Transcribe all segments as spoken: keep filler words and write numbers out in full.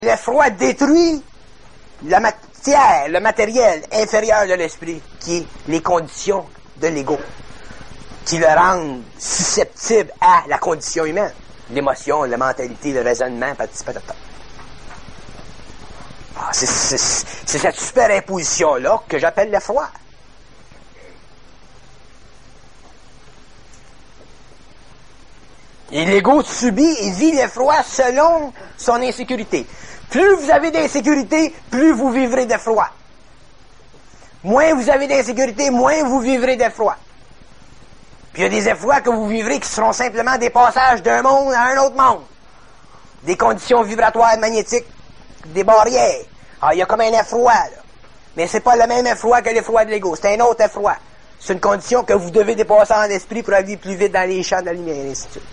L'effroi détruit la matière, le matériel inférieur de l'esprit, qui est les conditions de l'ego, qui le rendent susceptible à la condition humaine, l'émotion, la mentalité, le raisonnement, patati patata. Ah, c'est, c'est, c'est cette superimposition-là que j'appelle l'effroi. Et l'ego subit et vit l'effroi selon son insécurité. Plus vous avez d'insécurité, plus vous vivrez d'effroi. Moins vous avez d'insécurité, moins vous vivrez d'effroi. Puis il y a des effrois que vous vivrez qui seront simplement des passages d'un monde à un autre monde. Des conditions vibratoires magnétiques, des barrières. Alors il y a comme un effroi, là. Mais c'est pas le même effroi que l'effroi de l'ego. C'est un autre effroi. C'est une condition que vous devez dépasser en esprit pour aller plus vite dans les champs de la lumière, et ainsi de suite.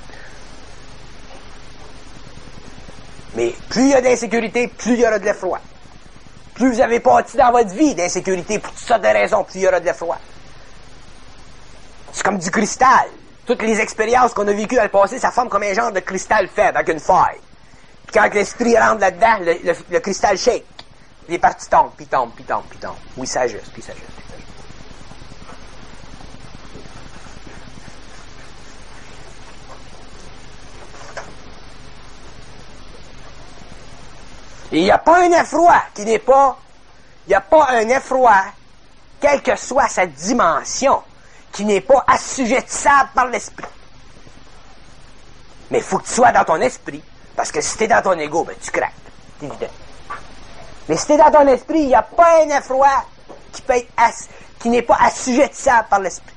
Mais plus il y a d'insécurité, plus il y aura de l'effroi. Plus vous avez parti dans votre vie d'insécurité pour toutes sortes de raisons, plus il y aura de l'effroi. C'est comme du cristal. Toutes les expériences qu'on a vécues dans le passé, ça forme comme un genre de cristal faible, avec une faille. Puis quand l'esprit rentre là-dedans, le, le, le cristal shake. Les parties tombent, puis tombent, puis tombent, puis tombent. Oui, ça ajuste, puis ça ajuste. Et il n'y a pas un effroi qui n'est pas, il n'y a pas un effroi, quelle que soit sa dimension, qui n'est pas assujettissable par l'esprit. Mais il faut que tu sois dans ton esprit, parce que si tu es dans ton ego, ben tu craques, c'est évident. Mais si tu es dans ton esprit, il n'y a pas un effroi qui peut être ass, qui n'est pas assujettissable par l'esprit.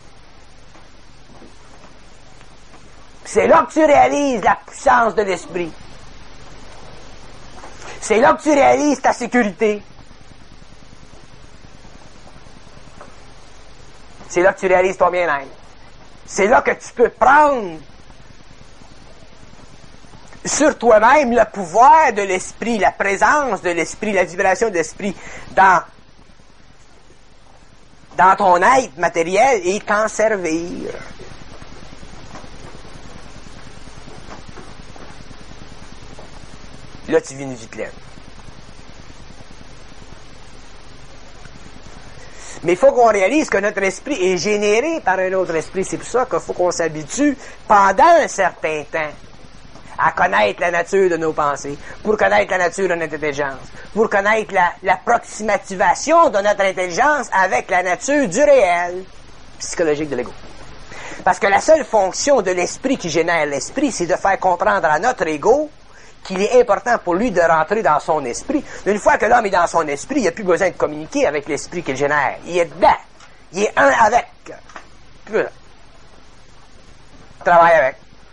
C'est là que tu réalises la puissance de l'esprit. C'est là que tu réalises ta sécurité. C'est là que tu réalises ton bien-être. C'est là que tu peux prendre sur toi-même le pouvoir de l'esprit, la présence de l'esprit, la vibration de l'esprit dans, dans ton être matériel et t'en servir. Là, tu vis une vie pleine. Mais il faut qu'on réalise que notre esprit est généré par un autre esprit. C'est pour ça qu'il faut qu'on s'habitue pendant un certain temps à connaître la nature de nos pensées, pour connaître la nature de notre intelligence, pour connaître la, l'approximativation de notre intelligence avec la nature du réel psychologique de l'ego. Parce que la seule fonction de l'esprit qui génère l'esprit, c'est de faire comprendre à notre ego qu'il est important pour lui de rentrer dans son esprit. Une fois que l'homme est dans son esprit, il n'y a plus besoin de communiquer avec l'esprit qu'il génère. Il est dedans. Il est un avec. Plus là. Travaille avec.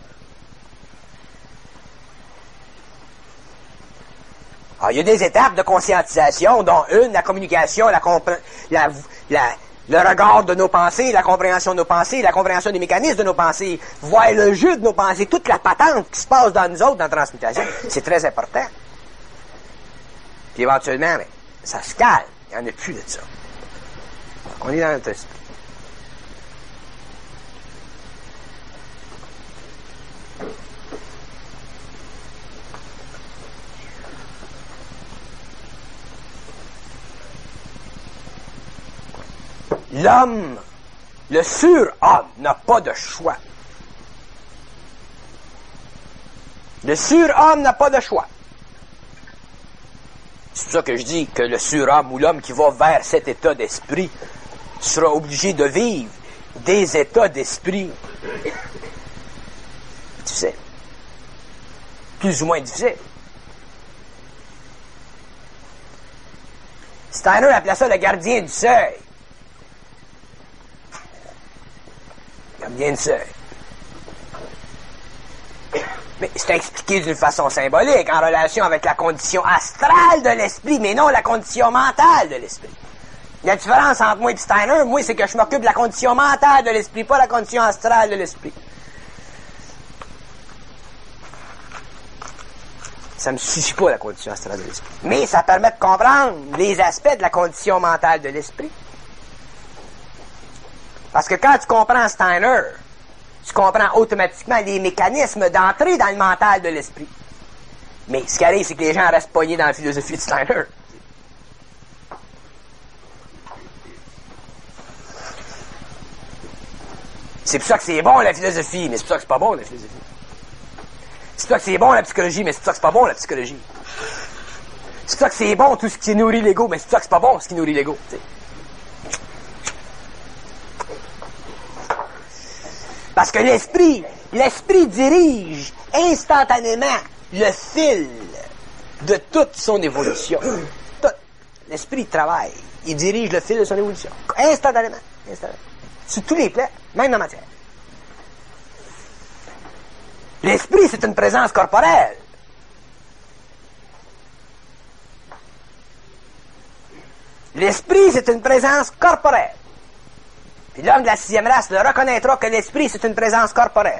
Alors, il y a des étapes de conscientisation, dont une, la communication, la, compre- la, la le regard de nos pensées, la compréhension de nos pensées, la compréhension des mécanismes de nos pensées, voir le jeu de nos pensées, toute la patente qui se passe dans nous autres dans la transmutation, c'est très important. Puis éventuellement, mais, ça se calme. Il n'y en a plus de ça. On est dans notre esprit. L'homme, le surhomme, n'a pas de choix. Le surhomme n'a pas de choix. C'est pour ça que je dis que le surhomme ou l'homme qui va vers cet état d'esprit sera obligé de vivre des états d'esprit difficiles. Plus ou moins difficiles. Steiner appelait ça le gardien du seuil. Bien de seuil. Mais c'est expliqué d'une façon symbolique, en relation avec la condition astrale de l'esprit, mais non la condition mentale de l'esprit. La différence entre moi et Steiner, moi, c'est que je m'occupe de la condition mentale de l'esprit, pas la condition astrale de l'esprit. Ça me suffit pas, la condition astrale de l'esprit. Mais ça permet de comprendre les aspects de la condition mentale de l'esprit. Parce que quand tu comprends Steiner, tu comprends automatiquement les mécanismes d'entrée dans le mental de l'esprit. Mais ce qui arrive, c'est que les gens restent pognés dans la philosophie de Steiner. C'est pour ça que c'est bon, la philosophie, mais c'est pour ça que c'est pas bon, la philosophie. C'est pour ça que c'est bon, la psychologie, mais c'est pour ça que c'est pas bon, la psychologie. C'est pour ça que c'est bon, tout ce qui nourrit l'ego, mais c'est pour ça que c'est pas bon, ce qui nourrit l'ego. T'sais. Parce que l'esprit, l'esprit dirige instantanément le fil de toute son évolution. Tout. L'esprit travaille. Il dirige le fil de son évolution. Instantanément. Instantanément. Sur tous les plans, même dans la matière. L'esprit, c'est une présence corporelle. L'esprit, c'est une présence corporelle. Puis l'homme de la sixième race le reconnaîtra que l'esprit, c'est une présence corporelle.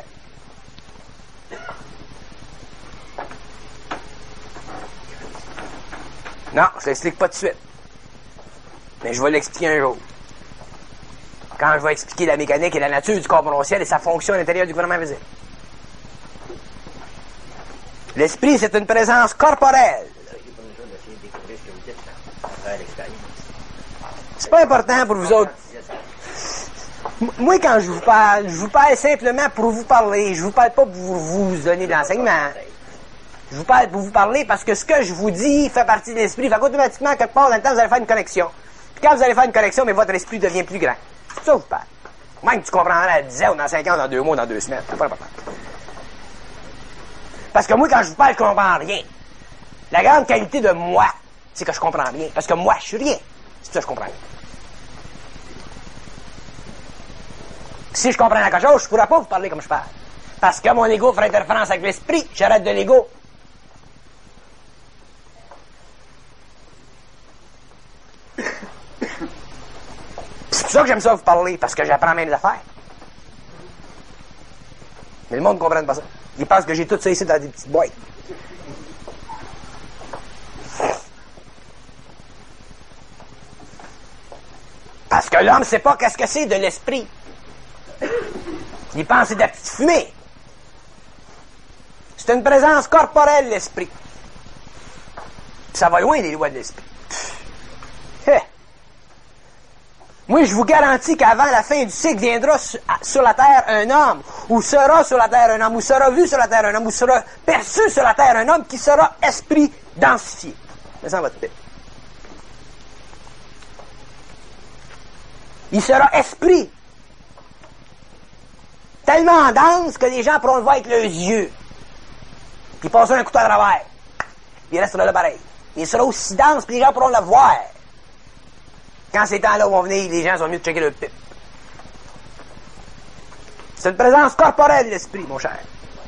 Non, je ne l'explique pas tout de suite. Mais je vais l'expliquer un jour. Quand je vais expliquer la mécanique et la nature du corps bronchial et sa fonction à l'intérieur du gouvernement invisible. L'esprit, c'est une présence corporelle. C'est pas important pour vous autres. Moi, quand je vous parle, je vous parle simplement pour vous parler. Je vous parle pas pour vous donner de l'enseignement. Je vous parle pour vous parler parce que ce que je vous dis fait partie de l'esprit. Fait qu'automatiquement, quelque part dans le temps, vous allez faire une connexion. Puis quand vous allez faire une connexion, mais votre esprit devient plus grand. C'est ça que je vous parle. Même que tu comprendras à dix ans, ou dans cinq ans, dans deux mois, dans deux semaines. C'est pas important. Parce que moi, quand je vous parle, je comprends rien. La grande qualité de moi, c'est que je comprends rien. Parce que moi, je suis rien. C'est ça que je comprends rien. Si je comprends quelque chose, je ne pourrais pas vous parler comme je parle. Parce que mon ego ferait interférence avec l'esprit, j'arrête de l'ego. C'est pour ça que j'aime ça vous parler, parce que j'apprends même des affaires. Mais le monde ne comprend pas ça. Ils pensent que j'ai tout ça ici dans des petites boîtes. Parce que l'homme ne sait pas qu'est-ce que c'est de l'esprit. Il pense que c'est de la petite fumée. C'est une présence corporelle, l'esprit. Ça va loin, les lois de l'esprit. Hey. Moi, je vous garantis qu'avant la fin du cycle viendra sur la terre un homme, ou sera sur la terre un homme, ou sera vu sur la terre un homme, ou sera perçu sur la terre un homme qui sera esprit densifié. Mais ça va te pied. Il sera esprit. Tellement dense que les gens pourront le voir avec leurs yeux. Puis passer un couteau à travers. Il restera là pareil. Il sera aussi dense que les gens pourront le voir. Quand ces temps-là vont venir, les gens sont mieux de checker le pipe. C'est une présence corporelle de l'esprit, mon cher.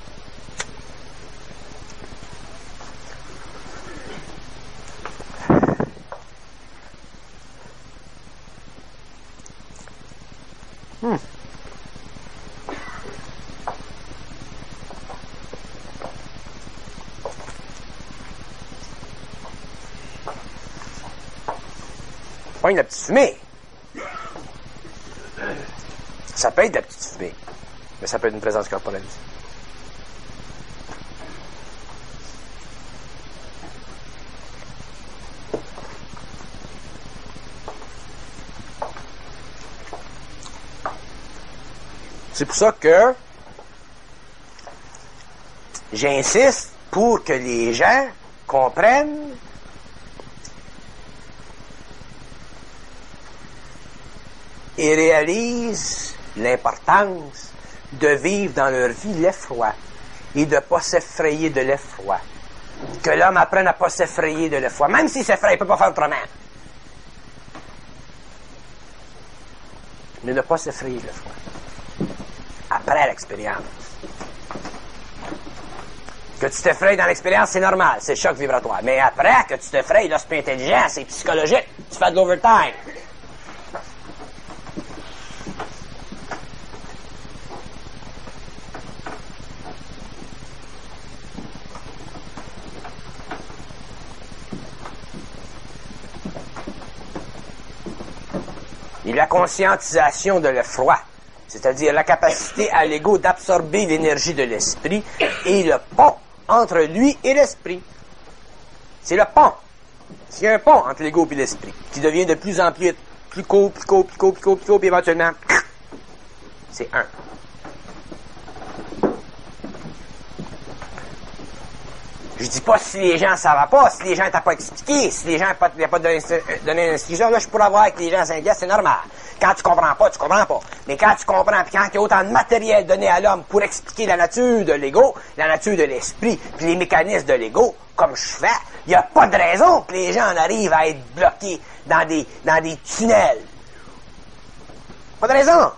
Hmm. Pas une petite fumée. Ça peut être de la petite fumée, mais ça peut être une présence corporelle. C'est pour ça que j'insiste pour que les gens comprennent et réalisent l'importance de vivre dans leur vie l'effroi et de ne pas s'effrayer de l'effroi. Que l'homme apprenne à ne pas s'effrayer de l'effroi. Même s'il s'effraie, il ne peut pas faire autrement. Mais ne pas s'effrayer de l'effroi. Après l'expérience. Que tu t'effraies dans l'expérience, c'est normal, c'est le choc vibratoire. Mais après que tu t'effraies, là, c'est plus intelligent, c'est psychologique, tu fais de l'overtime. Et la conscientisation de l'effroi, c'est-à-dire la capacité à l'ego d'absorber l'énergie de l'esprit et le pont entre lui et l'esprit. C'est le pont. C'est un pont entre l'ego et l'esprit, qui devient de plus en plus, plus court, plus court, plus court, plus court, plus court, puis éventuellement, c'est un. Je dis pas si les gens ne savent pas, si les gens n'étaient pas expliqués, si les gens n'avaient pas donné une instruction, là, je pourrais voir avec les gens cinq c'est normal. Quand tu comprends pas, tu comprends pas. Mais quand tu comprends, puis quand il y a autant de matériel donné à l'homme pour expliquer la nature de l'ego, la nature de l'esprit, puis les mécanismes de l'ego, comme je fais, il n'y a pas de raison que les gens en arrivent à être bloqués dans des, dans des tunnels. Pas de raison.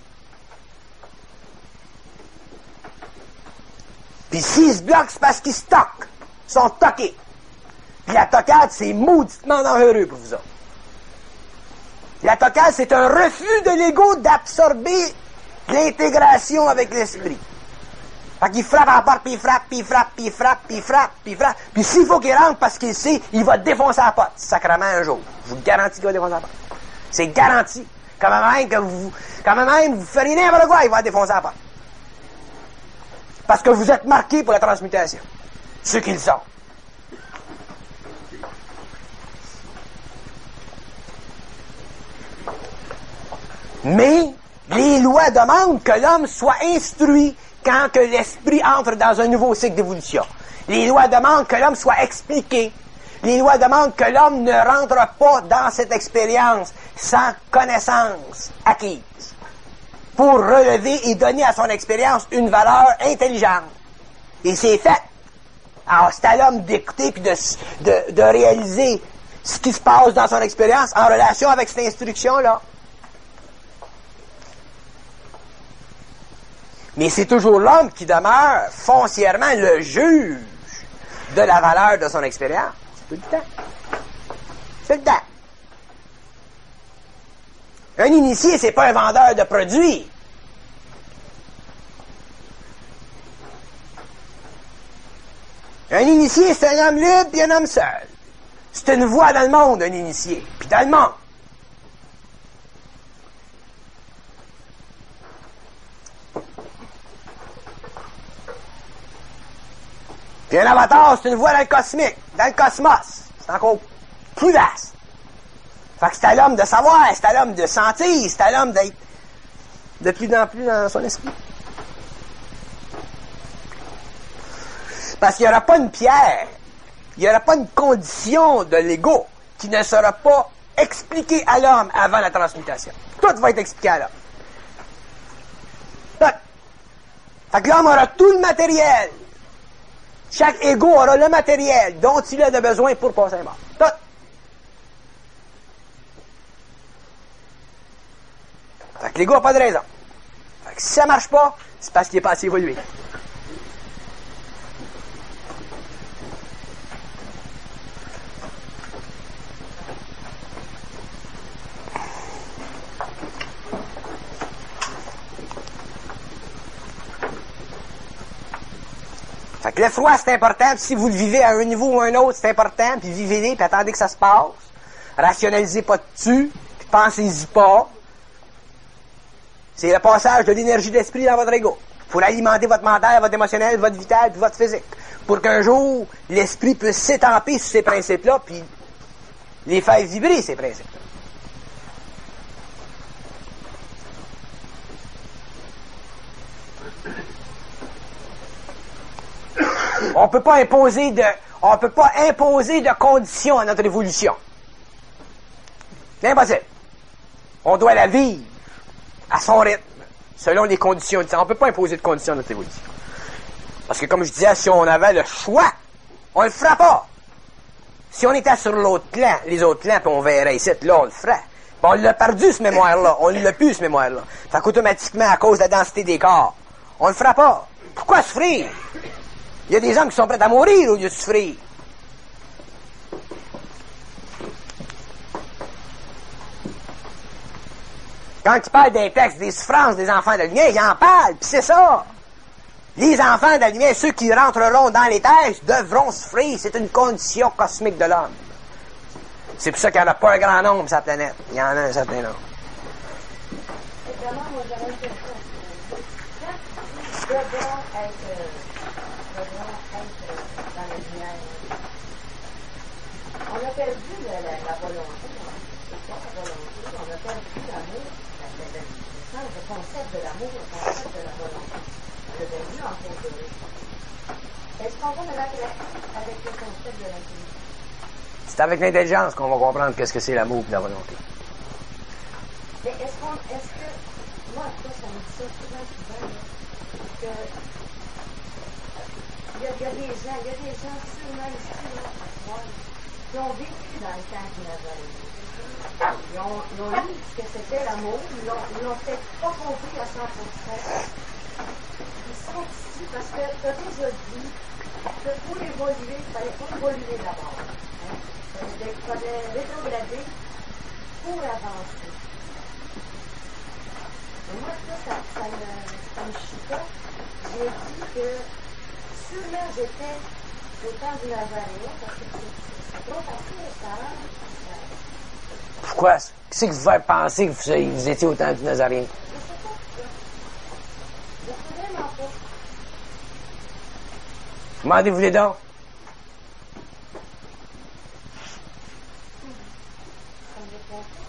Puis s'ils se bloquent, c'est parce qu'ils stockent. Ils sont toqués. Puis la toquade, c'est mauditement dangereux pour vous autres. La toquade, c'est un refus de l'ego d'absorber l'intégration avec l'esprit. Fait qu'il frappe à la porte, puis il frappe, puis il frappe, puis il frappe, puis il frappe, puis il frappe. Puis s'il faut qu'il rentre parce qu'il sait, il va défoncer la porte, sacrément un jour. Je vous garantis qu'il va défoncer la porte. C'est garanti. Quand même que vous, quand même, vous feriez n'importe quoi, il va défoncer la porte. Parce que vous êtes marqués pour la transmutation. Ceux qui le sont. Mais les lois demandent que l'homme soit instruit quand que l'esprit entre dans un nouveau cycle d'évolution. Les lois demandent que l'homme soit expliqué. Les lois demandent que l'homme ne rentre pas dans cette expérience sans connaissance acquise, pour relever et donner à son expérience une valeur intelligente. Et c'est fait. Alors, c'est à l'homme d'écouter puis de, de, de réaliser ce qui se passe dans son expérience en relation avec cette instruction-là. Mais c'est toujours l'homme qui demeure foncièrement le juge de la valeur de son expérience. C'est tout le temps. C'est le temps. Un initié, c'est pas un vendeur de produits. Un initié, c'est un homme libre et un homme seul. C'est une voix dans le monde, un initié. Puis dans le monde. Puis un avatar, c'est une voix dans le cosmique, dans le cosmos. C'est encore plus vaste. Fait que c'est à l'homme de savoir, c'est à l'homme de sentir, c'est à l'homme d'être de plus en plus dans son esprit. Parce qu'il n'y aura pas une pierre, il n'y aura pas une condition de l'ego qui ne sera pas expliquée à l'homme avant la transmutation. Tout va être expliqué à l'homme. Tout. Fait que l'homme aura tout le matériel. Chaque ego aura le matériel dont il a de besoin pour passer à mort. Tout. Fait que l'ego n'a pas de raison. Fait que si ça marche pas, c'est parce qu'il n'est pas assez évolué. Fait que le froid, c'est important, puis si vous le vivez à un niveau ou à un autre, c'est important, puis vivez-les, puis attendez que ça se passe. Rationalisez pas dessus, puis pensez-y pas. C'est le passage de l'énergie d'esprit dans votre ego. Il faut alimenter votre mental, votre émotionnel, votre vital, puis votre physique. Pour qu'un jour, l'esprit puisse s'étamper sur ces principes-là, puis les faire vibrer, ces principes. On peut pas imposer de, on peut pas imposer de conditions à notre évolution. C'est impossible. On doit la vivre à son rythme, selon les conditions. On peut pas imposer de conditions à notre évolution. Parce que comme je disais, si on avait le choix, on le fera pas. Si on était sur l'autre plan, les autres plans, puis on verrait ici, là, on le ferait. Puis on l'a perdu, ce mémoire-là. On l'a plus, ce mémoire-là. Fait qu'automatiquement, à cause de la densité des corps, on le fera pas. Pourquoi souffrir? Il y a des hommes qui sont prêts à mourir au lieu de souffrir. Quand tu parles des textes, des souffrances des enfants de la lumière, ils en parlent, puis c'est ça. Les enfants de la lumière, ceux qui rentreront dans les textes, devront souffrir. C'est une condition cosmique de l'homme. C'est pour ça qu'il n'y en a pas un grand nombre sur la planète. Il y en a un certain nombre. Évidemment, moi, j'aurais une question. Quand tu dis devront être, devront être dans la lumière. On a perdu la, la, la volonté, hein. C'est pas la volonté, on a perdu l'amour, la, la, la, le, le concept de l'amour, le concept de la volonté. On l'a perdu en cours de rue. Est-ce qu'on va me mettre avec le concept de l'intelligence? C'est avec l'intelligence qu'on va comprendre qu'est-ce que c'est l'amour et la volonté. Mais est-ce qu'on, est-ce que, moi, en tout cas, ça me dit ça souvent, souvent, là, que, il y, a, il y a des gens, il y a des gens, sûrement ici, là, à soir, qui ont vécu dans le temps du Nazareth. Ils ont, ils ont lu ce que c'était l'amour, ils l'ont, ils l'ont peut-être pas compris à cent pour cent. Ils sont ici parce que tu as déjà dit que pour évoluer, il fallait pas évoluer d'abord. Hein? Il fallait rétrograder pour avancer. Et moi, ça, ça, ça, me, ça me chicote. J'ai dit que sûrement j'étais au temps du Nazareth, parce que c'est, c'est trop facile, ça. ça Pourquoi? Qu'est-ce qui vous fait penser que vous, vous étiez au temps du Nazaréen? je sais pas pourquoi. Je sais vraiment pas. Demandez-vous les dons. Ça me répond pas.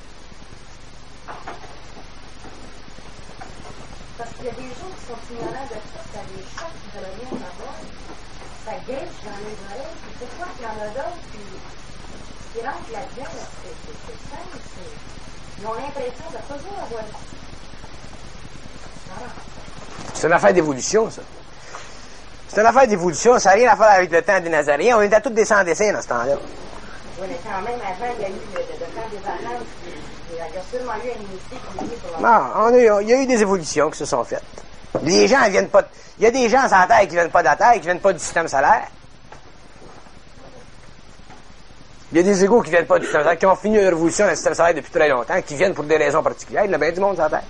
Parce qu'il y a des gens qui sont ignorants de ça, ça les choque, ils veulent rien savoir. Ça guette dans les oreilles, puis pourquoi qu'il y en a d'autres qui, qui rentrent là-dedans, là, c'est, c'est, c'est simple, c'est, ils ont l'impression de toujours avoir dit. Voilà. C'est une affaire d'évolution, ça. C'est une affaire d'évolution, ça n'a rien à faire avec le temps des Nazaréens. On était tous des sans-dessins dans ce temps-là. Oui, mais quand même, avant, il y a eu le, le, le temps des vacances, puis il y a sûrement eu un initié qui est mis pour la... Non, on a, il y a eu des évolutions qui se sont faites. Les gens viennent pas... Il y a des gens sur la Terre qui viennent pas de la Terre, qui viennent pas du système solaire. Il y a des égaux qui viennent pas du système solaire, qui ont fini une révolution dans le système solaire depuis très longtemps, qui viennent pour des raisons particulières. Il y en a bien du monde sur la Terre.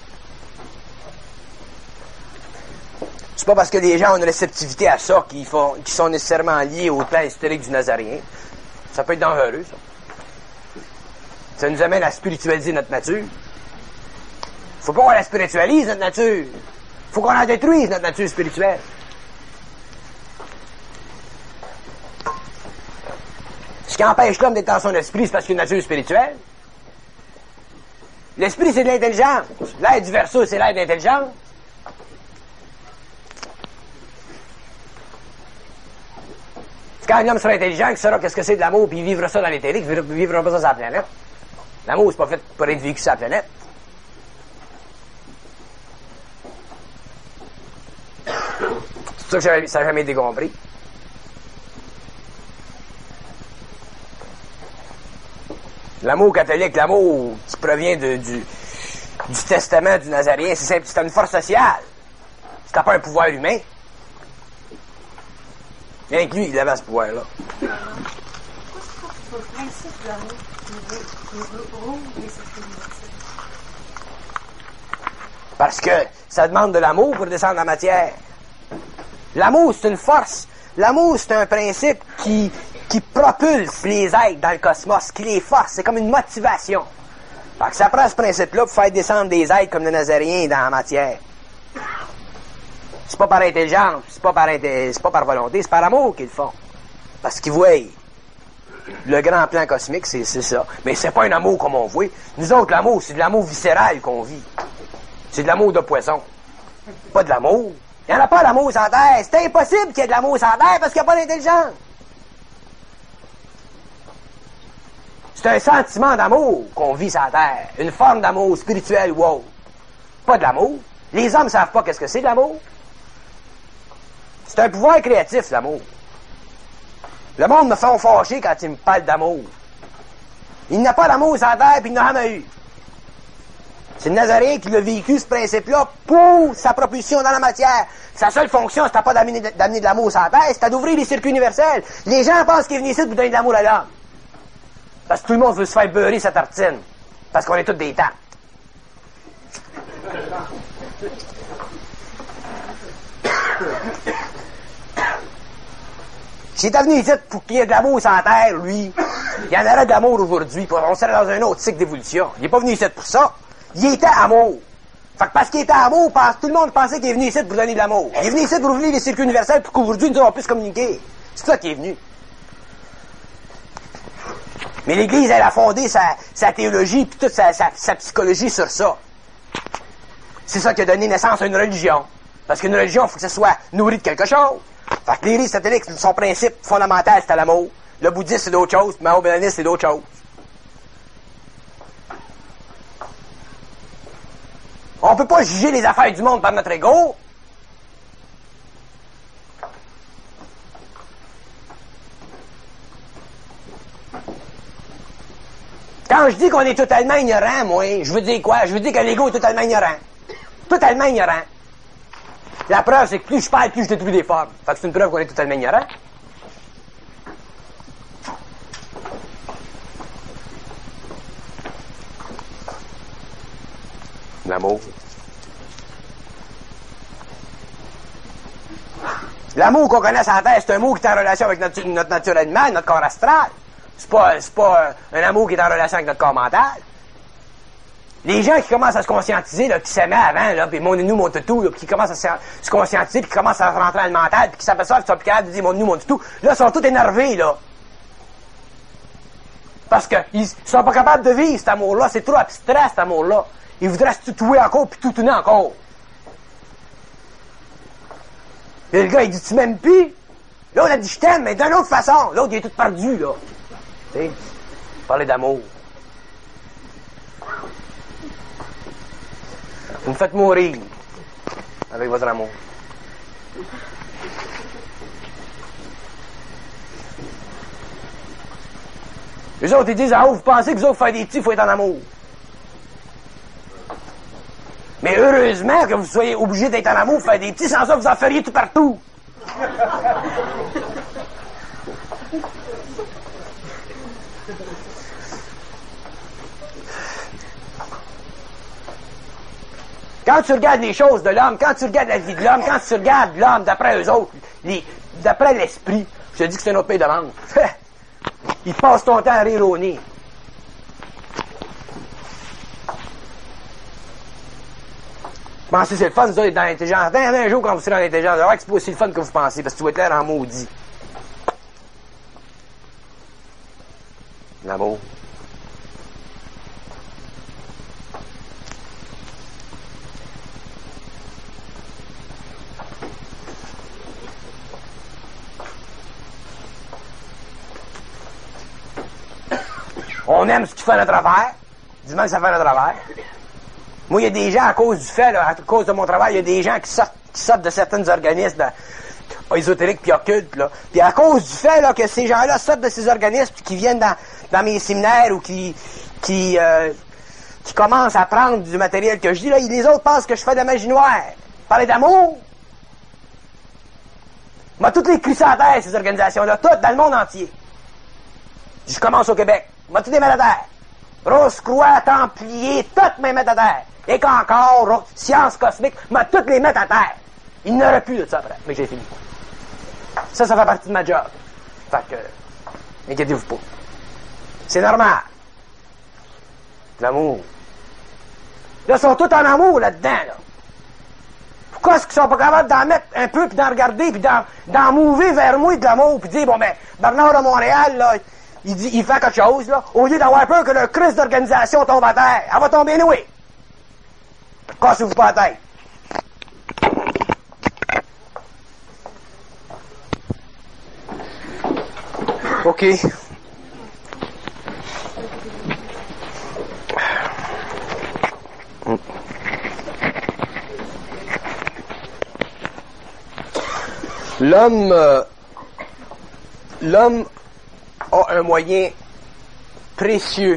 C'est pas parce que les gens ont une réceptivité à ça qu'ils font, qu'ils sont nécessairement liés au plan historique du Nazaréen. Ça peut être dangereux, ça. Ça nous amène à spiritualiser notre nature. Faut pas qu'on la spiritualise, notre nature. Faut qu'on la détruise, notre nature spirituelle. Ce qui empêche l'homme d'être dans son esprit, c'est parce qu'il y a une nature spirituelle. L'esprit, c'est de l'intelligence. L'être du verso, c'est l'être d'intelligence. C'est quand un homme sera intelligent qu'il saura qu'est-ce que c'est de l'amour, puis il vivra ça dans l'éthérique, il ne vivra pas ça sur la planète. L'amour, c'est pas fait pour être vécu sur la planète. C'est ça que ça n'a jamais été compris. L'amour catholique, l'amour qui provient de, du, du testament du Nazaréen, c'est simple, c'est une force sociale. C'est pas un pouvoir humain. Rien que lui, il avait ce pouvoir-là. Pourquoi c'est le principe de l'amour qui roule les sécurités? Parce que ça demande de l'amour pour descendre en matière. L'amour, c'est une force. L'amour, c'est un principe qui, qui propulse les êtres dans le cosmos, qui les force. C'est comme une motivation. Fait que ça prend ce principe-là pour faire descendre des êtres comme le Nazaréen dans la matière. C'est pas par intelligence, c'est pas par, c'est pas par volonté, c'est par amour qu'ils le font. Parce qu'ils voient le grand plan cosmique, c'est, c'est ça. Mais c'est pas un amour comme on voit. Nous autres, l'amour, c'est de l'amour viscéral qu'on vit. C'est de l'amour de poisson. Pas de l'amour. Il n'y en a pas d'amour sur la Terre. C'est impossible qu'il y ait de l'amour sur la Terre parce qu'il n'y a pas d'intelligence. C'est un sentiment d'amour qu'on vit sur la Terre. Une forme d'amour spirituel, wow. Pas de l'amour. Les hommes ne savent pas qu'est-ce que c'est de l'amour. C'est un pouvoir créatif, l'amour. Le monde me fait fâcher quand il me parle d'amour. Il n'a pas d'amour sur la Terre, puis il n'a jamais eu. C'est le Nazaréen qui l'a vécu, ce principe-là, pour sa propulsion dans la matière. Sa seule fonction, c'était pas d'amener, d'amener de l'amour sur la Terre, c'était d'ouvrir les circuits universels. Les gens pensent qu'il est venu ici pour donner de l'amour à l'homme. Parce que tout le monde veut se faire beurrer sa tartine. Parce qu'on est tous des tates. S'il était venu ici pour qu'il y ait de l'amour sur la Terre, lui, il y en aurait de l'amour aujourd'hui, on serait dans un autre cycle d'évolution. Il n'est pas venu ici pour ça. Il était amour. Fait que parce qu'il était amour, parce, tout le monde pensait qu'il est venu ici pour donner de l'amour. Il est venu ici pour ouvrir les circuits universels pour qu'aujourd'hui nous puisse communiquer. C'est ça qui est venu. Mais l'Église, elle a fondé sa, sa théologie et toute sa, sa, sa psychologie sur ça. C'est ça qui a donné naissance à une religion. Parce qu'une religion, il faut que ça soit nourri de quelque chose. Fait que l'Église catholique, son principe fondamental, c'était l'amour. Le bouddhisme, c'est d'autres choses. Le mahométanisme, c'est d'autres choses. On peut pas juger les affaires du monde par notre ego. Quand je dis qu'on est totalement ignorant, moi, je veux dire quoi? Je veux dire que l'ego est totalement ignorant. Totalement ignorant. La preuve, c'est que plus je parle, plus je détruis des formes. Fait que c'est une preuve qu'on est totalement ignorant. L'amour. L'amour qu'on connaît sur la Terre, c'est un mot qui est en relation avec notre, notre nature animale, notre corps astral. C'est pas, c'est pas un amour qui est en relation avec notre corps mental. Les gens qui commencent à se conscientiser, là, qui s'aimaient avant, là, puis mon nous, mon toutou, là, puis qui commencent à se, se conscientiser, puis qui commencent à rentrer dans le mental, puis qui s'aperçoivent qu'ils sont plus capables de dire mon nous, mon toutou, là, ils sont tous énervés, là. Parce qu'ils sont pas capables de vivre cet amour-là, c'est trop abstrait, cet amour-là. Ils voudraient se tutouer encore, puis tout tourner encore. Et le gars, il dit, tu m'aimes plus? L'autre, il a dit, je t'aime, mais d'une autre façon. L'autre, il est tout perdu, là. Tu sais, parler d'amour. Vous me faites mourir avec votre amour. Les autres, ils disent, ah, vous pensez que vous autres, faire des petits, il faut être en amour. Mais heureusement que vous soyez obligés d'être en amour pour faire des petits, sans ça, vous en feriez tout partout. Quand tu regardes les choses de l'homme, quand tu regardes la vie de l'homme, quand tu regardes l'homme d'après eux autres, les, d'après l'esprit, je te dis que c'est un autre pays de langue. Ils passent ton temps à rire au nez. Pensez, c'est le fun, vous autres, d'être dans l'intelligence. Dans un jour, quand vous serez dans l'intelligence, alors c'est pas aussi le fun que vous pensez, parce que tu vas être l'air en maudit. L'amour. On aime ce qui fait notre affaire. Dis-moi que ça fait notre affaire. Moi, il y a des gens, à cause du fait, là, à cause de mon travail, il y a des gens qui sortent, qui sortent de certains organismes de, ésotériques puis occultes, là. Puis à cause du fait, là, que ces gens-là sortent de ces organismes puis qui viennent dans, dans mes séminaires ou qui, qui, euh, qui commencent à prendre du matériel que je dis, là, les autres pensent que je fais de la magie noire. Parler d'amour. Moi, toutes les cris à terre, ces organisations-là, toutes, dans le monde entier. Je commence au Québec. Moi, tous les mettre à terre. Rose-Croix, Templier, toutes mes mettre à terre. Et qu'encore, sciences cosmiques, moi, toutes les mettre à terre. Il n'y aurait plus de ça après, mais j'ai fini. Ça, ça fait partie de ma job. Fait que, inquiétez-vous pas. C'est normal. L'amour. Là, ils sont tous en amour là-dedans, là. Pourquoi est-ce qu'ils sont pas capables d'en mettre un peu, puis d'en regarder, puis d'en, d'en mouver vers moi de l'amour, puis dire, bon, ben, Bernard de Montréal, là, il dit, il fait quelque chose, là, au lieu d'avoir peur que le crise d'organisation tombe à terre. Elle va tomber, oui. Cassez-vous pas la tête. OK. L'homme, euh, l'homme a un moyen précieux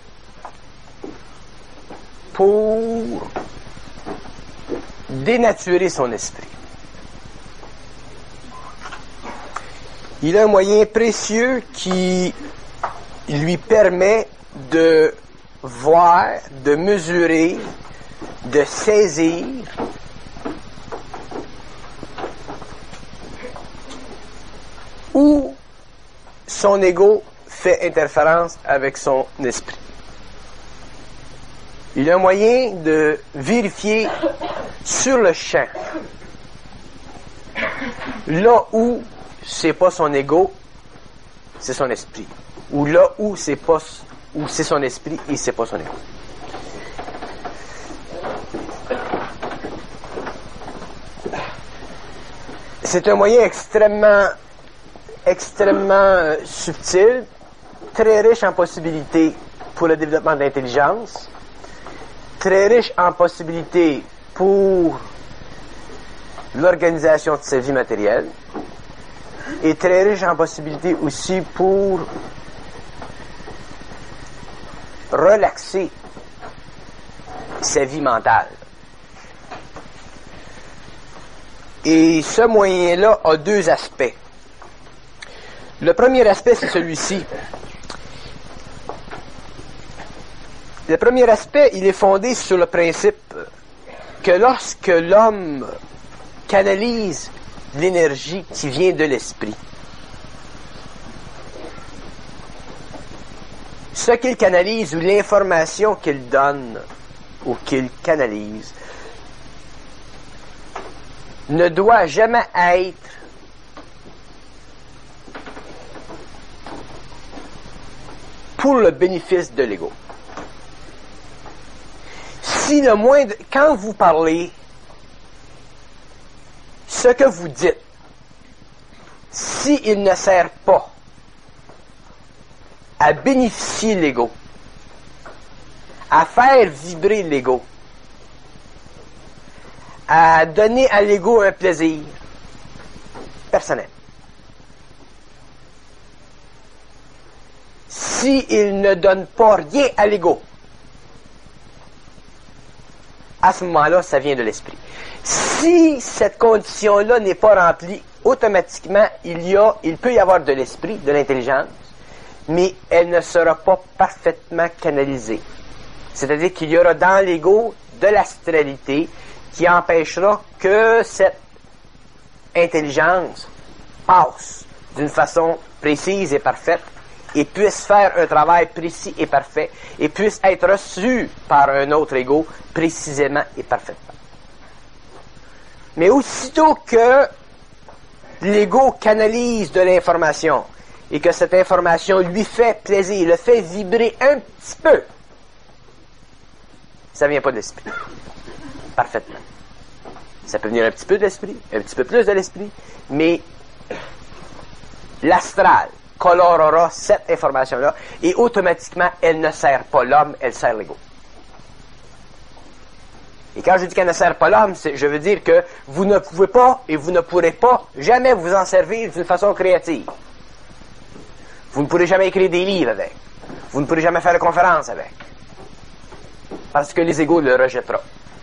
pour dénaturer son esprit. Il a un moyen précieux qui lui permet de voir, de mesurer, de saisir où son ego fait interférence avec son esprit. il y a un moyen de vérifier sur le champ. Là où c'est pas son ego, c'est son esprit. Ou là où c'est pas, où c'est son esprit et c'est pas son ego. C'est un moyen extrêmement, extrêmement euh, subtil, très riche en possibilités pour le développement de l'intelligence, très riche en possibilités pour l'organisation de sa vie matérielle, et très riche en possibilités aussi pour relaxer sa vie mentale. Et ce moyen-là a deux aspects. Le premier aspect, c'est celui-ci. Le premier aspect, il est fondé sur le principe que lorsque l'homme canalise l'énergie qui vient de l'esprit, ce qu'il canalise ou l'information qu'il donne ou qu'il canalise ne doit jamais être pour le bénéfice de l'ego. Si le moindre, quand vous parlez, ce que vous dites, s'il ne sert pas à bénéficier l'ego, à faire vibrer l'ego, à donner à l'ego un plaisir personnel, s'il ne donne pas rien à l'ego, à ce moment-là, ça vient de l'esprit. Si cette condition-là n'est pas remplie, automatiquement, il y a, il peut y avoir de l'esprit, de l'intelligence, mais elle ne sera pas parfaitement canalisée. C'est-à-dire qu'il y aura dans l'ego de l'astralité qui empêchera que cette intelligence passe d'une façon précise et parfaite et puisse faire un travail précis et parfait et puisse être reçu par un autre ego précisément et parfaitement. Mais aussitôt que l'ego canalise de l'information et que cette information lui fait plaisir, le fait vibrer un petit peu, ça ne vient pas de l'esprit. Parfaitement. Ça peut venir un petit peu de l'esprit, un petit peu plus de l'esprit, mais l'astral colorera cette information-là et automatiquement, elle ne sert pas l'homme, elle sert l'ego. Et quand je dis qu'elle ne sert pas l'homme, c'est, je veux dire que vous ne pouvez pas et vous ne pourrez pas jamais vous en servir d'une façon créative. Vous ne pourrez jamais écrire des livres avec. Vous ne pourrez jamais faire de conférences avec. Parce que les égos le rejetteront.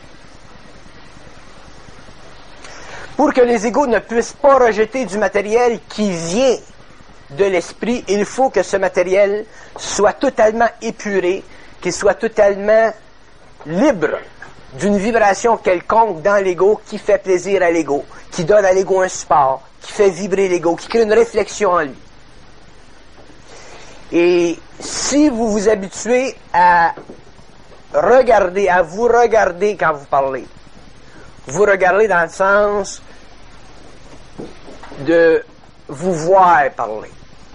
Pour que les égos ne puissent pas rejeter du matériel qui vient de l'esprit, il faut que ce matériel soit totalement épuré, qu'il soit totalement libre d'une vibration quelconque dans l'ego qui fait plaisir à l'ego, qui donne à l'ego un support, qui fait vibrer l'ego, qui crée une réflexion en lui. Et si vous vous habituez à regarder, à vous regarder quand vous parlez, vous regardez dans le sens de vous voir parler,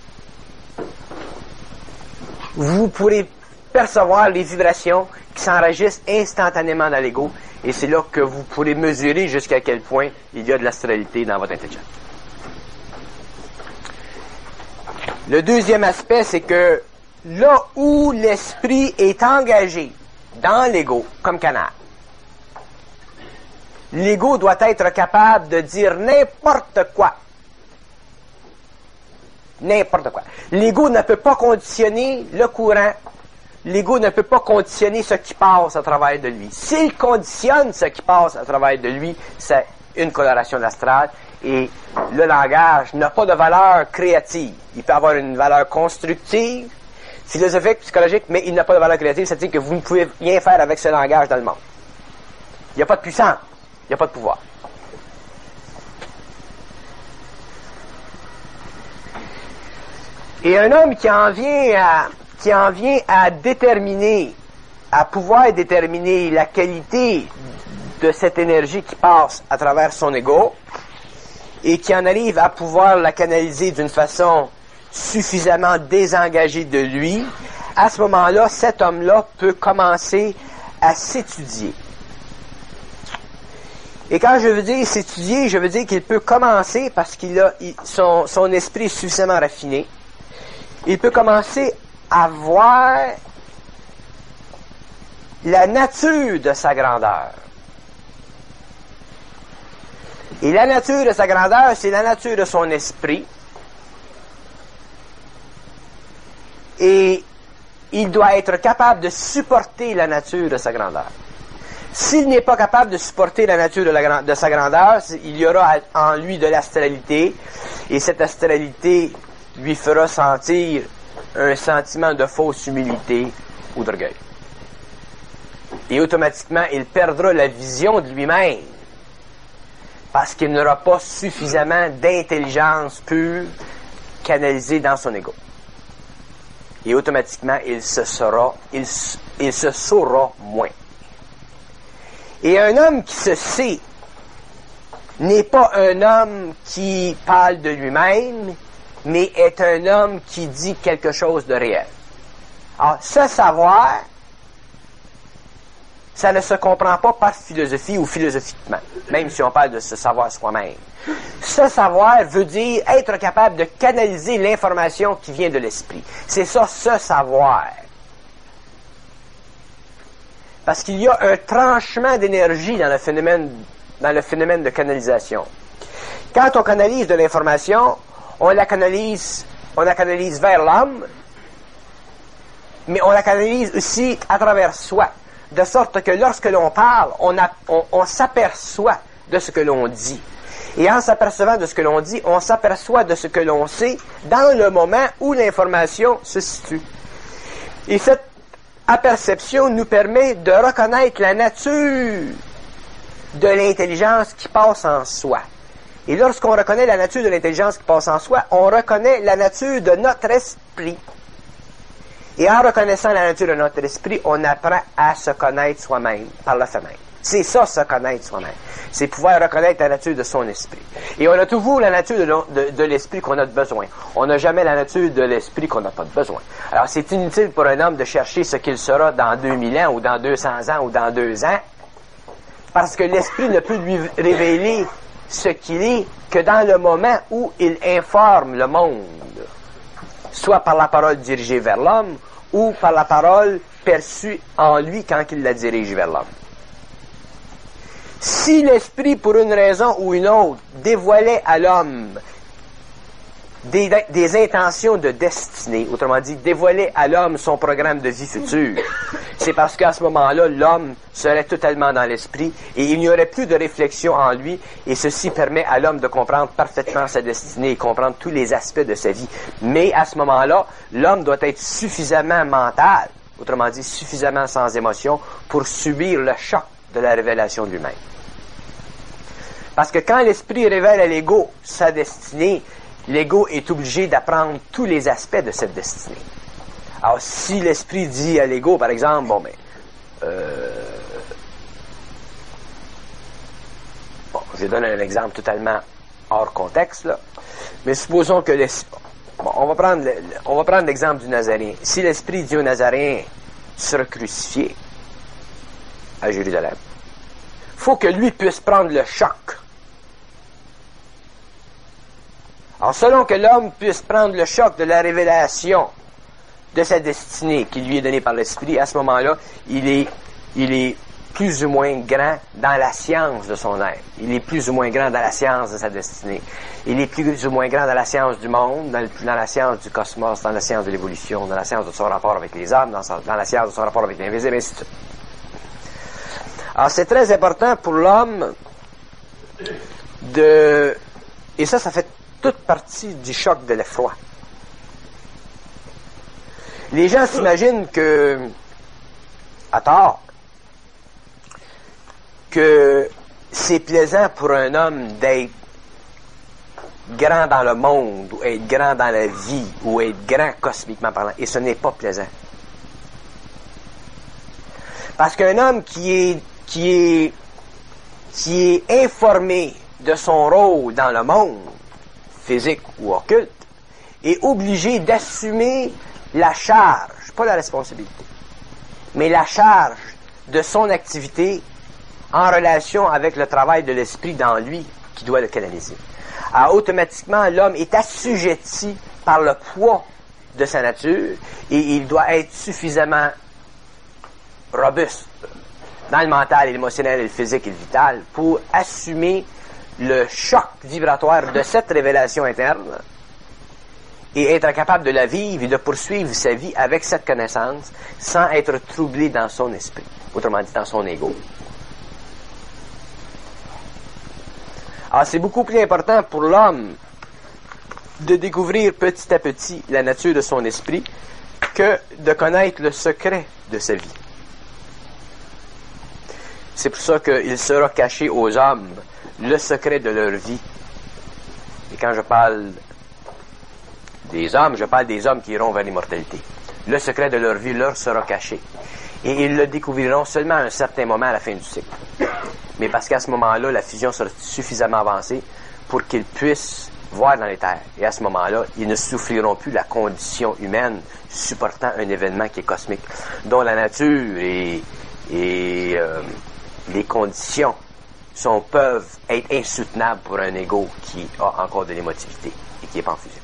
vous pourrez percevoir les vibrations qui s'enregistrent instantanément dans l'ego, et c'est là que vous pourrez mesurer jusqu'à quel point il y a de l'astralité dans votre intelligence. Le deuxième aspect, c'est que là où l'esprit est engagé dans l'ego comme canal, l'ego doit être capable de dire n'importe quoi. N'importe quoi. L'ego ne peut pas conditionner le courant. L'ego ne peut pas conditionner ce qui passe à travers de lui. S'il conditionne ce qui passe à travers de lui, c'est une coloration astrale. Et le langage n'a pas de valeur créative. Il peut avoir une valeur constructive, philosophique, psychologique, mais il n'a pas de valeur créative. C'est-à-dire que vous ne pouvez rien faire avec ce langage dans le monde. Il n'y a pas de puissance. Il n'y a pas de pouvoir. Et un homme qui en vient à, qui en vient à déterminer à pouvoir déterminer la qualité de cette énergie qui passe à travers son ego et qui en arrive à pouvoir la canaliser d'une façon suffisamment désengagée de lui, à ce moment-là, cet homme-là peut commencer à s'étudier. Et quand je veux dire s'étudier, je veux dire qu'il peut commencer parce qu'il a il, son, son esprit est suffisamment raffiné. Il peut commencer à voir la nature de sa grandeur. Et la nature de sa grandeur, c'est la nature de son esprit. Et il doit être capable de supporter la nature de sa grandeur. S'il n'est pas capable de supporter la nature de, la, de sa grandeur, il y aura en lui de l'astralité, et cette astralité lui fera sentir un sentiment de fausse humilité ou d'orgueil. Et automatiquement, il perdra la vision de lui-même, parce qu'il n'aura pas suffisamment d'intelligence pure canalisée dans son ego. Et automatiquement, il se saura, il, il se saura moins. Et un homme qui se sait n'est pas un homme qui parle de lui-même, mais est un homme qui dit quelque chose de réel. Alors, ce savoir, ça ne se comprend pas par philosophie ou philosophiquement, même si on parle de se savoir soi-même. Ce savoir veut dire être capable de canaliser l'information qui vient de l'esprit. C'est ça, ce savoir. Parce qu'il y a un tranchement d'énergie dans le phénomène, dans le phénomène de canalisation. Quand on canalise de l'information, on la canalise, on la canalise vers l'homme, mais on la canalise aussi à travers soi. De sorte que lorsque l'on parle, on, a, on, on s'aperçoit de ce que l'on dit. Et en s'apercevant de ce que l'on dit, on s'aperçoit de ce que l'on sait dans le moment où l'information se situe. Et cette aperception nous permet de reconnaître la nature de l'intelligence qui passe en soi. Et lorsqu'on reconnaît la nature de l'intelligence qui passe en soi, on reconnaît la nature de notre esprit. Et en reconnaissant la nature de notre esprit, on apprend à se connaître soi-même par le fait même. C'est ça, se connaître soi-même. C'est pouvoir reconnaître la nature de son esprit. Et on a toujours la nature de, de, de l'esprit qu'on a de besoin. On n'a jamais la nature de l'esprit qu'on n'a pas de besoin. Alors, c'est inutile pour un homme de chercher ce qu'il sera dans deux mille ans, ou dans deux cents ans, ou dans deux ans, parce que l'esprit ne peut lui révéler ce qu'il est que dans le moment où il informe le monde, soit par la parole dirigée vers l'homme, ou par la parole perçue en lui quand il la dirige vers l'homme. Si l'esprit, pour une raison ou une autre, dévoilait à l'homme des, des intentions de destinée, autrement dit, dévoilait à l'homme son programme de vie future, c'est parce qu'à ce moment-là, l'homme serait totalement dans l'esprit et il n'y aurait plus de réflexion en lui, et ceci permet à l'homme de comprendre parfaitement sa destinée et comprendre tous les aspects de sa vie. Mais à ce moment-là, l'homme doit être suffisamment mental, autrement dit, suffisamment sans émotion, pour subir le choc de la révélation de lui-même. Parce que quand l'esprit révèle à l'ego sa destinée, l'ego est obligé d'apprendre tous les aspects de cette destinée. Alors, si l'esprit dit à l'ego, par exemple, bon, ben, euh, bon, je vais donner un exemple totalement hors contexte, là, mais supposons que l'esprit, bon, on va prendre, le, on va prendre l'exemple du Nazaréen. Si l'esprit dit au Nazaréen, sera crucifié à Jérusalem, faut que lui puisse prendre le choc. Alors, selon que l'homme puisse prendre le choc de la révélation de sa destinée qui lui est donnée par l'esprit, à ce moment-là, il est, il est plus ou moins grand dans la science de son être. Il est plus ou moins grand dans la science de sa destinée. Il est plus ou moins grand dans la science du monde, dans, le, dans la science du cosmos, dans la science de l'évolution, dans la science de son rapport avec les hommes, dans, son, dans la science de son rapport avec l'invisible, et ainsi de suite. Alors, c'est très important pour l'homme de... Et ça, ça fait toute partie du choc de l'effroi. Les gens s'imaginent que, à tort, que c'est plaisant pour un homme d'être grand dans le monde, ou être grand dans la vie, ou être grand cosmiquement parlant. Et ce n'est pas plaisant. Parce qu'un homme qui est, qui est, qui est informé de son rôle dans le monde, physique ou occulte, est obligé d'assumer la charge, pas la responsabilité, mais la charge de son activité en relation avec le travail de l'esprit dans lui qui doit le canaliser. Alors, automatiquement, l'homme est assujetti par le poids de sa nature et il doit être suffisamment robuste dans le mental, l'émotionnel, le physique et le vital pour assumer le choc vibratoire de cette révélation interne et être capable de la vivre et de poursuivre sa vie avec cette connaissance sans être troublé dans son esprit, autrement dit dans son ego. Alors c'est beaucoup plus important pour l'homme de découvrir petit à petit la nature de son esprit que de connaître le secret de sa vie. C'est pour ça qu'il sera caché aux hommes le secret de leur vie. Et quand je parle des hommes, je parle des hommes qui iront vers l'immortalité. Le secret de leur vie leur sera caché. Et ils le découvriront seulement à un certain moment à la fin du cycle. Mais parce qu'à ce moment-là, la fusion sera suffisamment avancée pour qu'ils puissent voir dans les terres. Et à ce moment-là, ils ne souffriront plus la condition humaine supportant un événement qui est cosmique, dont la nature et, et euh, les conditions sont, peuvent être insoutenables pour un ego qui a encore de l'émotivité et qui n'est pas en fusion.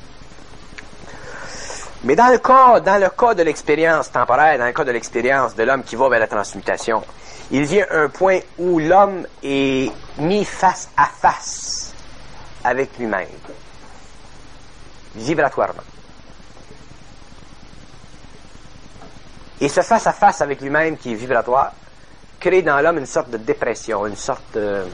Mais dans le cas, dans le cas de l'expérience temporaire, dans le cas de l'expérience de l'homme qui va vers la transmutation, il vient un point où l'homme est mis face à face avec lui-même, vibratoirement. Et ce face à face avec lui-même qui est vibratoire crée dans l'homme une sorte de dépression, une sorte de,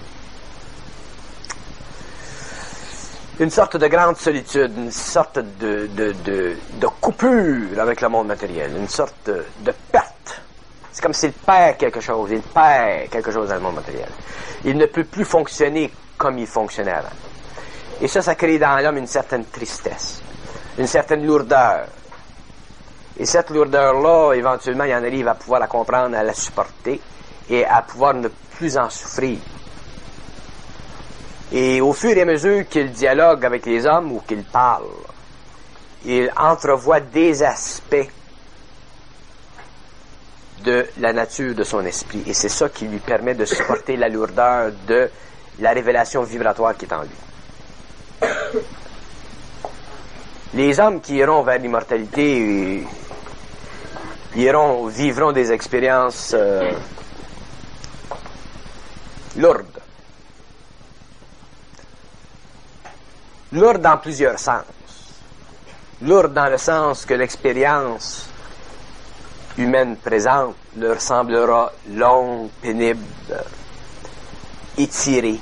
une sorte de grande solitude, une sorte de, de, de, de coupure avec le monde matériel, une sorte de, de perte. C'est comme s'il perd quelque chose, il perd quelque chose dans le monde matériel. Il ne peut plus fonctionner comme il fonctionnait avant. Et ça, ça crée dans l'homme une certaine tristesse, une certaine lourdeur. Et cette lourdeur-là, éventuellement, il en arrive à pouvoir la comprendre, à la supporter et à pouvoir ne plus en souffrir. Et au fur et à mesure qu'il dialogue avec les hommes ou qu'il parle, il entrevoit des aspects de la nature de son esprit. Et c'est ça qui lui permet de supporter la lourdeur de la révélation vibratoire qui est en lui. Les hommes qui iront vers l'immortalité iront, vivront des expériences euh, lourdes. Lourdes dans plusieurs sens. Lourdes dans le sens que l'expérience humaine présente leur semblera longue, pénible, étirée,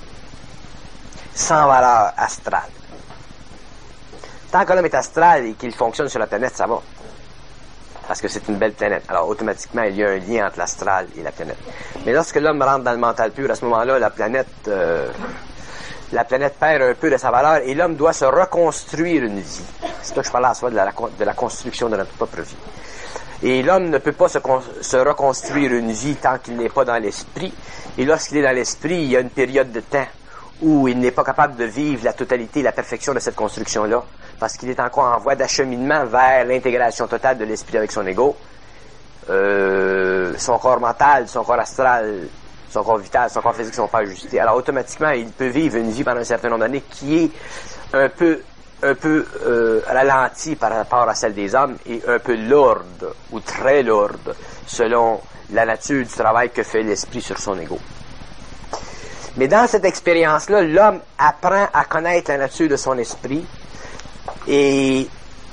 sans valeur astrale. Tant que l'homme est astral et qu'il fonctionne sur la planète, ça va. Parce que c'est une belle planète. Alors, automatiquement, il y a un lien entre l'astral et la planète. Mais lorsque l'homme rentre dans le mental pur, à ce moment-là, la planète, euh, la planète perd un peu de sa valeur et l'homme doit se reconstruire une vie. C'est ça que je parlais à soi de la, de la construction de notre propre vie. Et l'homme ne peut pas se, se reconstruire une vie tant qu'il n'est pas dans l'esprit. Et lorsqu'il est dans l'esprit, il y a une période de temps où il n'est pas capable de vivre la totalité, la perfection de cette construction-là, parce qu'il est encore en voie d'acheminement vers l'intégration totale de l'esprit avec son ego, euh, son corps mental, son corps astral, son corps vital, son corps physique ne sont pas ajustés. Alors automatiquement, il peut vivre une vie pendant un certain nombre d'années qui est un peu un peu euh, ralentie par rapport à celle des hommes et un peu lourde ou très lourde selon la nature du travail que fait l'esprit sur son ego. Mais dans cette expérience-là, l'homme apprend à connaître la nature de son esprit et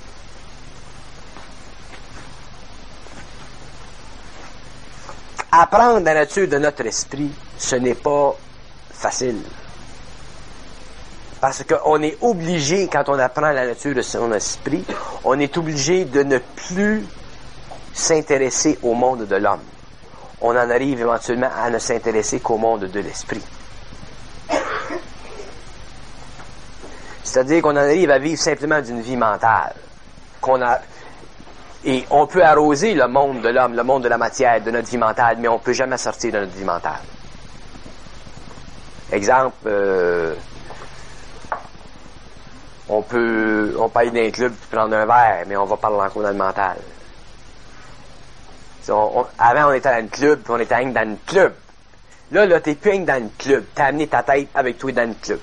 apprendre la nature de notre esprit, ce n'est pas facile. Parce qu'on est obligé, quand on apprend la nature de son esprit, on est obligé de ne plus s'intéresser au monde de l'homme. On en arrive éventuellement à ne s'intéresser qu'au monde de l'esprit. C'est-à-dire qu'on en arrive à vivre simplement d'une vie mentale. Qu'on a... Et on peut arroser le monde de l'homme, le monde de la matière, de notre vie mentale, mais on ne peut jamais sortir de notre vie mentale. Exemple, euh, on peut on peut aller dans un club et prendre un verre, mais on va parler encore dans le mental. On, on, avant, on était dans le club, puis on était rien dans le club. Là, là, t'es plus rien dans le club. T'as amené ta tête avec toi dans le club.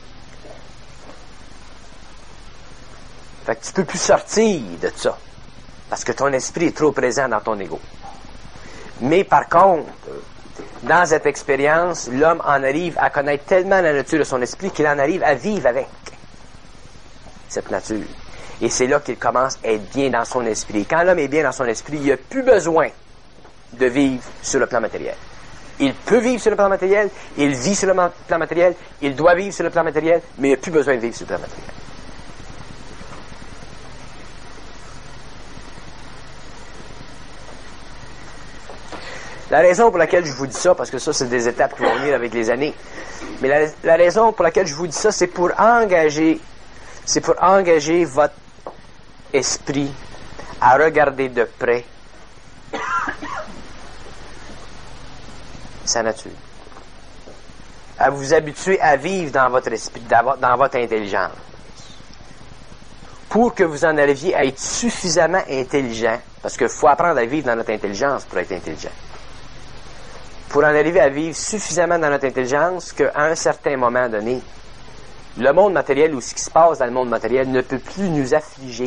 Fait que tu peux plus sortir de ça. Parce que ton esprit est trop présent dans ton ego. Mais par contre, dans cette expérience, l'homme en arrive à connaître tellement la nature de son esprit qu'il en arrive à vivre avec cette nature. Et c'est là qu'il commence à être bien dans son esprit. Quand l'homme est bien dans son esprit, il n'a plus besoin de vivre sur le plan matériel. Il peut vivre sur le plan matériel, il vit sur le plan matériel, il doit vivre sur le plan matériel, mais il n'a plus besoin de vivre sur le plan matériel. La raison pour laquelle je vous dis ça, parce que ça, c'est des étapes qui vont venir avec les années, mais la, la raison pour laquelle je vous dis ça, c'est pour engager, c'est pour engager votre esprit à regarder de près sa nature. À vous habituer à vivre dans votre esprit, dans votre intelligence. Pour que vous en arriviez à être suffisamment intelligent, parce qu'il faut apprendre à vivre dans notre intelligence pour être intelligent. Pour en arriver à vivre suffisamment dans notre intelligence qu'à un certain moment donné, le monde matériel ou ce qui se passe dans le monde matériel ne peut plus nous affliger.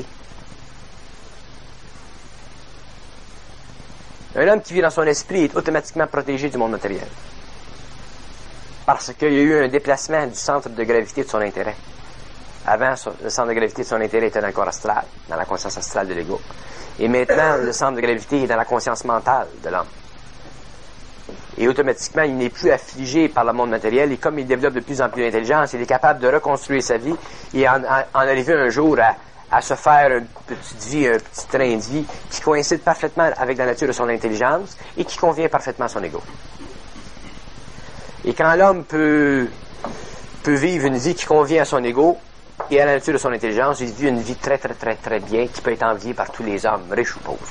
Un homme qui vit dans son esprit est automatiquement protégé du monde matériel. Parce qu'il y a eu un déplacement du centre de gravité de son intérêt. Avant, le centre de gravité de son intérêt était dans le corps astral, dans la conscience astrale de l'ego. Et maintenant, le centre de gravité est dans la conscience mentale de l'homme. Et automatiquement, il n'est plus affligé par le monde matériel. Et comme il développe de plus en plus d'intelligence, il est capable de reconstruire sa vie et en, en, en arriver un jour à, à se faire une petite vie, un petit train de vie qui coïncide parfaitement avec la nature de son intelligence et qui convient parfaitement à son ego. Et quand l'homme peut, peut vivre une vie qui convient à son ego et à la nature de son intelligence, il vit une vie très, très, très, très bien qui peut être enviée par tous les hommes, riches ou pauvres.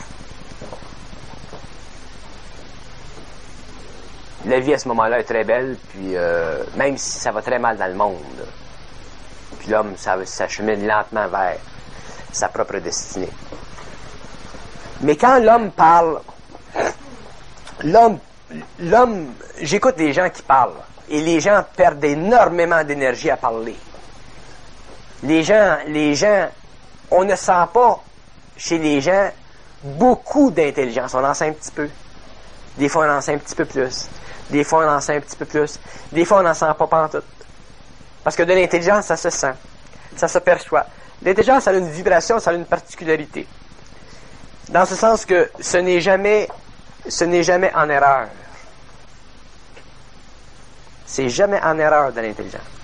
La vie à ce moment-là est très belle, puis euh, même si ça va très mal dans le monde, puis l'homme ça, ça chemine lentement vers sa propre destinée. Mais quand l'homme parle, l'homme, l'homme, j'écoute des gens qui parlent, et les gens perdent énormément d'énergie à parler. Les gens, les gens, on ne sent pas chez les gens beaucoup d'intelligence. On en sait un petit peu. Des fois, on en sait un petit peu plus. Des fois, on en sait un petit peu plus. Des fois, on n'en sent pas pantoute. Parce que de l'intelligence, ça se sent. Ça se perçoit. L'intelligence, ça a une vibration, ça a une particularité. Dans ce sens que ce n'est jamais, ce n'est jamais en erreur. C'est jamais en erreur de l'intelligence.